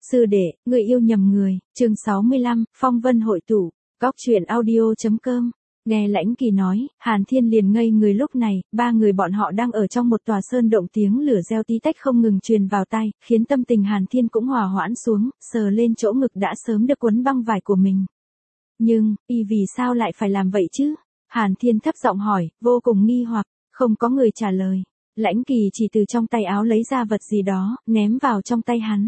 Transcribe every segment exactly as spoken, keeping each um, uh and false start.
Sư đệ, người yêu nhầm người, chương sáu mươi lăm, phong vân hội tụ, góc truyện audio.com. Nghe Lãnh Kỳ nói, Hàn Thiên liền ngây người lúc này, ba người bọn họ đang ở trong một tòa sơn động, tiếng lửa reo tí tách không ngừng truyền vào tai, khiến tâm tình Hàn Thiên cũng hòa hoãn xuống, sờ lên chỗ ngực đã sớm được quấn băng vải của mình. Nhưng, y vì sao lại phải làm vậy chứ? Hàn Thiên thấp giọng hỏi, vô cùng nghi hoặc, không có người trả lời. Lãnh Kỳ chỉ từ trong tay áo lấy ra vật gì đó, ném vào trong tay hắn.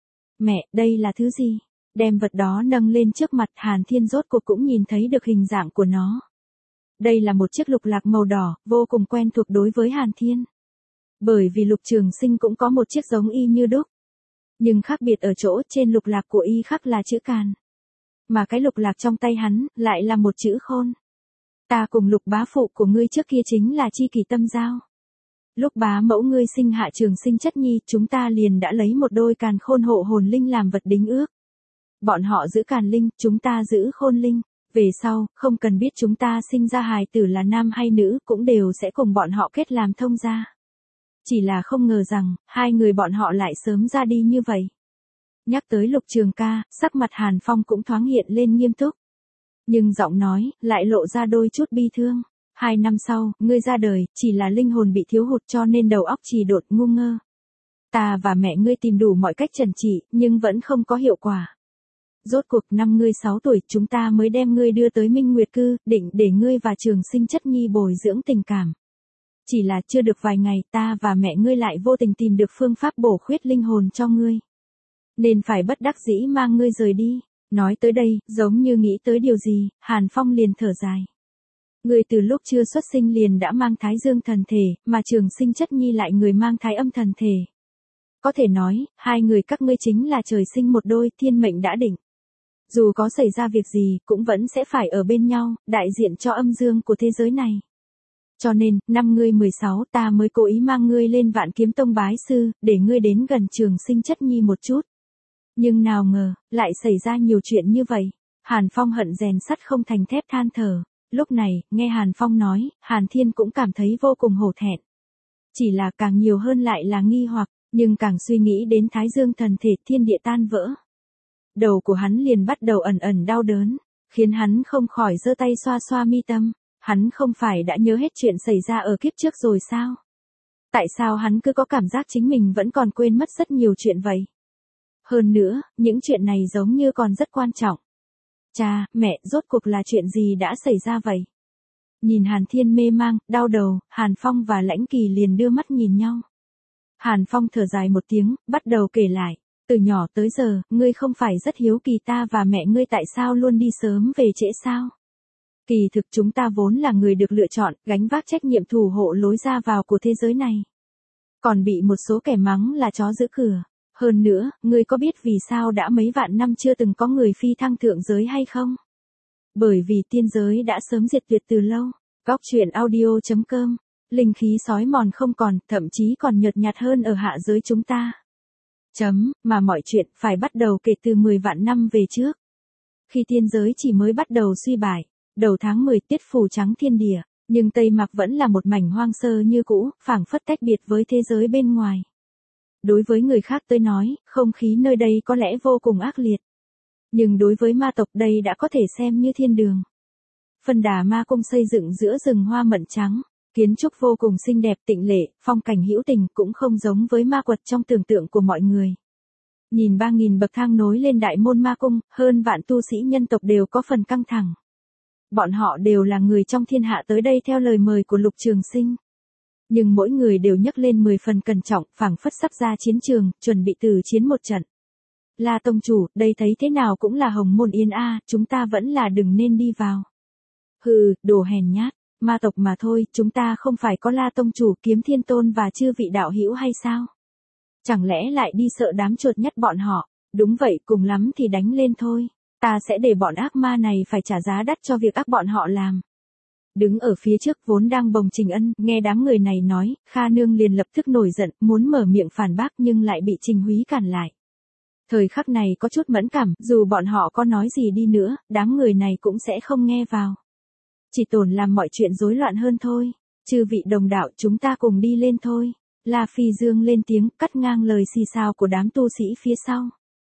Mẹ, đây là thứ gì? Đem vật đó nâng lên trước mặt, Hàn Thiên rốt cuộc cũng nhìn thấy được hình dạng của nó. Đây là một chiếc lục lạc màu đỏ, vô cùng quen thuộc đối với Hàn Thiên. Bởi vì Lục Trường Sinh cũng có một chiếc giống y như đúc. Nhưng khác biệt ở chỗ trên lục lạc của y khắc là chữ Càn. Mà cái lục lạc trong tay hắn, lại là một chữ Khôn. Ta cùng Lục bá phụ của ngươi trước kia chính là chi kỷ tâm giao. Lúc bá mẫu ngươi sinh hạ Trường Sinh chất nhi, chúng ta liền đã lấy một đôi càn khôn hộ hồn linh làm vật đính ước. Bọn họ giữ càn linh, chúng ta giữ khôn linh. Về sau, không cần biết chúng ta sinh ra hài tử là nam hay nữ, cũng đều sẽ cùng bọn họ kết làm thông gia. Chỉ là không ngờ rằng, hai người bọn họ lại sớm ra đi như vậy. Nhắc tới Lục Trường ca, sắc mặt Hàn Phong cũng thoáng hiện lên nghiêm túc. Nhưng giọng nói, lại lộ ra đôi chút bi thương. Hai năm sau, ngươi ra đời, chỉ là linh hồn bị thiếu hụt cho nên đầu óc trì độn ngu ngơ. Ta và mẹ ngươi tìm đủ mọi cách trần trị, nhưng vẫn không có hiệu quả. Rốt cuộc năm ngươi sáu tuổi, chúng ta mới đem ngươi đưa tới Minh Nguyệt Cư, định để ngươi và Trường Sinh chất nhi bồi dưỡng tình cảm. Chỉ là chưa được vài ngày, ta và mẹ ngươi lại vô tình tìm được phương pháp bổ khuyết linh hồn cho ngươi. Nên phải bất đắc dĩ mang ngươi rời đi. Nói tới đây, giống như nghĩ tới điều gì, Hàn Phong liền thở dài. Ngươi từ lúc chưa xuất sinh liền đã mang thái dương thần thể, mà Trường Sinh chất nhi lại người mang thái âm thần thể. Có thể nói, hai người các ngươi chính là trời sinh một đôi, thiên mệnh đã định. Dù có xảy ra việc gì, cũng vẫn sẽ phải ở bên nhau, đại diện cho âm dương của thế giới này. Cho nên, năm ngươi mười sáu, ta mới cố ý mang ngươi lên Vạn Kiếm Tông bái sư, để ngươi đến gần Trường Sinh chất nhi một chút. Nhưng nào ngờ, lại xảy ra nhiều chuyện như vậy. Hàn Phong hận rèn sắt không thành thép than thở. Lúc này, nghe Hàn Phong nói, Hàn Thiên cũng cảm thấy vô cùng hổ thẹn. Chỉ là càng nhiều hơn lại là nghi hoặc, nhưng càng suy nghĩ đến thái dương thần thể, thiên địa tan vỡ. Đầu của hắn liền bắt đầu ẩn ẩn đau đớn, khiến hắn không khỏi giơ tay xoa xoa mi tâm. Hắn không phải đã nhớ hết chuyện xảy ra ở kiếp trước rồi sao? Tại sao hắn cứ có cảm giác chính mình vẫn còn quên mất rất nhiều chuyện vậy? Hơn nữa, những chuyện này giống như còn rất quan trọng. Cha, mẹ, rốt cuộc là chuyện gì đã xảy ra vậy? Nhìn Hàn Thiên mê mang, đau đầu, Hàn Phong và Lãnh Kỳ liền đưa mắt nhìn nhau. Hàn Phong thở dài một tiếng, bắt đầu kể lại. Từ nhỏ tới giờ, ngươi không phải rất hiếu kỳ ta và mẹ ngươi tại sao luôn đi sớm về trễ sao? Kỳ thực chúng ta vốn là người được lựa chọn, gánh vác trách nhiệm thủ hộ lối ra vào của thế giới này. Còn bị một số kẻ mắng là chó giữ cửa. Hơn nữa, ngươi có biết vì sao đã mấy vạn năm chưa từng có người phi thăng thượng giới hay không? Bởi vì tiên giới đã sớm diệt tuyệt từ lâu. Góc truyện audio.com. Linh khí sói mòn không còn, thậm chí còn nhợt nhạt hơn ở hạ giới chúng ta. Chấm, mà mọi chuyện phải bắt đầu kể từ mười vạn năm về trước. Khi tiên giới chỉ mới bắt đầu suy bại, đầu tháng mười tiết phủ trắng thiên địa, nhưng Tây Mạc vẫn là một mảnh hoang sơ như cũ, phảng phất tách biệt với thế giới bên ngoài. Đối với người khác tới nói, không khí nơi đây có lẽ vô cùng ác liệt. Nhưng đối với ma tộc đây đã có thể xem như thiên đường. Phân Đà Ma Cung xây dựng giữa rừng hoa mận trắng, kiến trúc vô cùng xinh đẹp tịnh lệ, phong cảnh hữu tình cũng không giống với ma quật trong tưởng tượng của mọi người. Nhìn ba nghìn bậc thang nối lên đại môn ma cung, hơn vạn tu sĩ nhân tộc đều có phần căng thẳng. Bọn họ đều là người trong thiên hạ tới đây theo lời mời của Lục Trường Sinh. Nhưng mỗi người đều nhấc lên mười phần cẩn trọng, phảng phất sắp ra chiến trường, chuẩn bị từ chiến một trận. La tông chủ, đây thấy thế nào cũng là Hồng Môn Yên a, chúng ta vẫn là đừng nên đi vào. Hừ, đồ hèn nhát, ma tộc mà thôi, chúng ta không phải có La tông chủ, Kiếm Thiên Tôn và chư vị đạo hữu hay sao? Chẳng lẽ lại đi sợ đám chuột nhắt bọn họ? Đúng vậy, cùng lắm thì đánh lên thôi. Ta sẽ để bọn ác ma này phải trả giá đắt cho việc ác bọn họ làm. Đứng ở phía trước vốn đang bồng Trình Ân, nghe đám người này nói, Kha Nương liền lập tức nổi giận, muốn mở miệng phản bác nhưng lại bị Trình Húy cản lại. Thời khắc này có chút mẫn cảm, dù bọn họ có nói gì đi nữa, đám người này cũng sẽ không nghe vào. Chỉ tổn làm mọi chuyện rối loạn hơn thôi. Chư vị đồng đạo, chúng ta cùng đi lên thôi. La Phi Dương lên tiếng, cắt ngang lời xì xào của đám tu sĩ phía sau.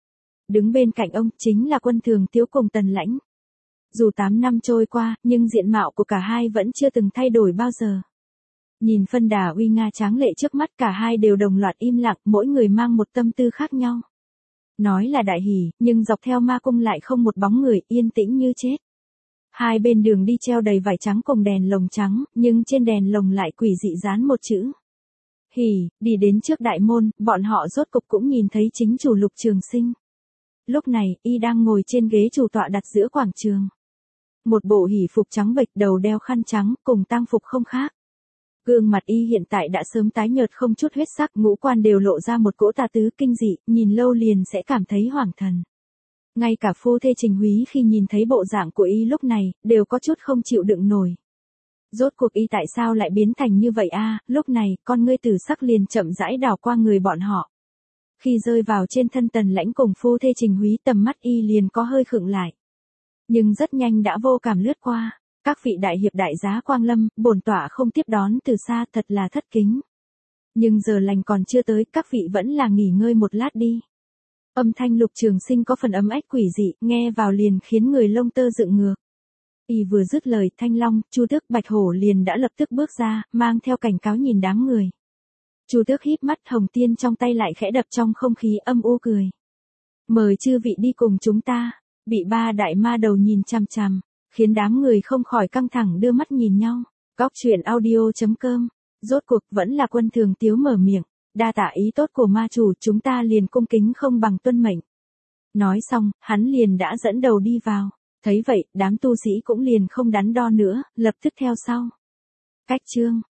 đứng bên cạnh ông chính là Quân Thường Tiếu cùng Tần Lãnh. Dù tám năm trôi qua, nhưng diện mạo của cả hai vẫn chưa từng thay đổi bao giờ. Nhìn phân đà uy nga tráng lệ trước mắt, cả hai đều đồng loạt im lặng, mỗi người mang một tâm tư khác nhau. Nói là đại hỉ, nhưng dọc theo ma cung lại không một bóng người, yên tĩnh như chết. Hai bên đường đi treo đầy vải trắng cùng đèn lồng trắng, nhưng trên đèn lồng lại quỷ dị dán một chữ. Hỉ, đi đến trước đại môn, bọn họ rốt cục cũng nhìn thấy chính chủ Lục Trường Sinh. Lúc này, y đang ngồi trên ghế chủ tọa đặt giữa quảng trường. Một bộ hỉ phục trắng bệch, đầu đeo khăn trắng, cùng tang phục không khác. Gương mặt y hiện tại đã sớm tái nhợt không chút huyết sắc, ngũ quan đều lộ ra một cỗ tà tứ kinh dị, nhìn lâu liền sẽ cảm thấy hoảng thần. Ngay cả phu thê Trình Húy khi nhìn thấy bộ dạng của y lúc này, đều có chút không chịu đựng nổi. Rốt cuộc y tại sao lại biến thành như vậy a? Lúc này, con ngươi tử sắc liền chậm rãi đảo qua người bọn họ. Khi rơi vào trên thân Tần Lãnh cùng phu thê Trình Húy, tầm mắt y liền có hơi khựng lại. Nhưng rất nhanh đã vô cảm lướt qua. Các vị đại hiệp đại giá quang lâm, bổn tọa không tiếp đón từ xa, thật là thất kính. Nhưng giờ lành còn chưa tới, các vị vẫn là nghỉ ngơi một lát đi. Âm thanh Lục Trường Sinh có phần ấm ách quỷ dị, nghe vào liền khiến người lông tơ dựng ngược. Y vừa dứt lời, Thanh Long, Chu Tước, Bạch Hổ liền đã lập tức bước ra, mang theo cảnh cáo nhìn đám người. Chu Tước híp mắt, hồng tiên trong tay lại khẽ đập trong không khí, âm u cười. Mời chư vị đi cùng chúng ta. Bị ba đại ma đầu nhìn chằm chằm, khiến đám người không khỏi căng thẳng đưa mắt nhìn nhau. Góc truyện audio chấm com. Rốt cuộc vẫn là Quân Thường Tiếu mở miệng. Đa tạ ý tốt của ma chủ, chúng ta liền cung kính không bằng tuân mệnh. Nói xong, hắn liền đã dẫn đầu đi vào. Thấy vậy, đám tu sĩ cũng liền không đắn đo nữa, lập tức theo sau. Cách chương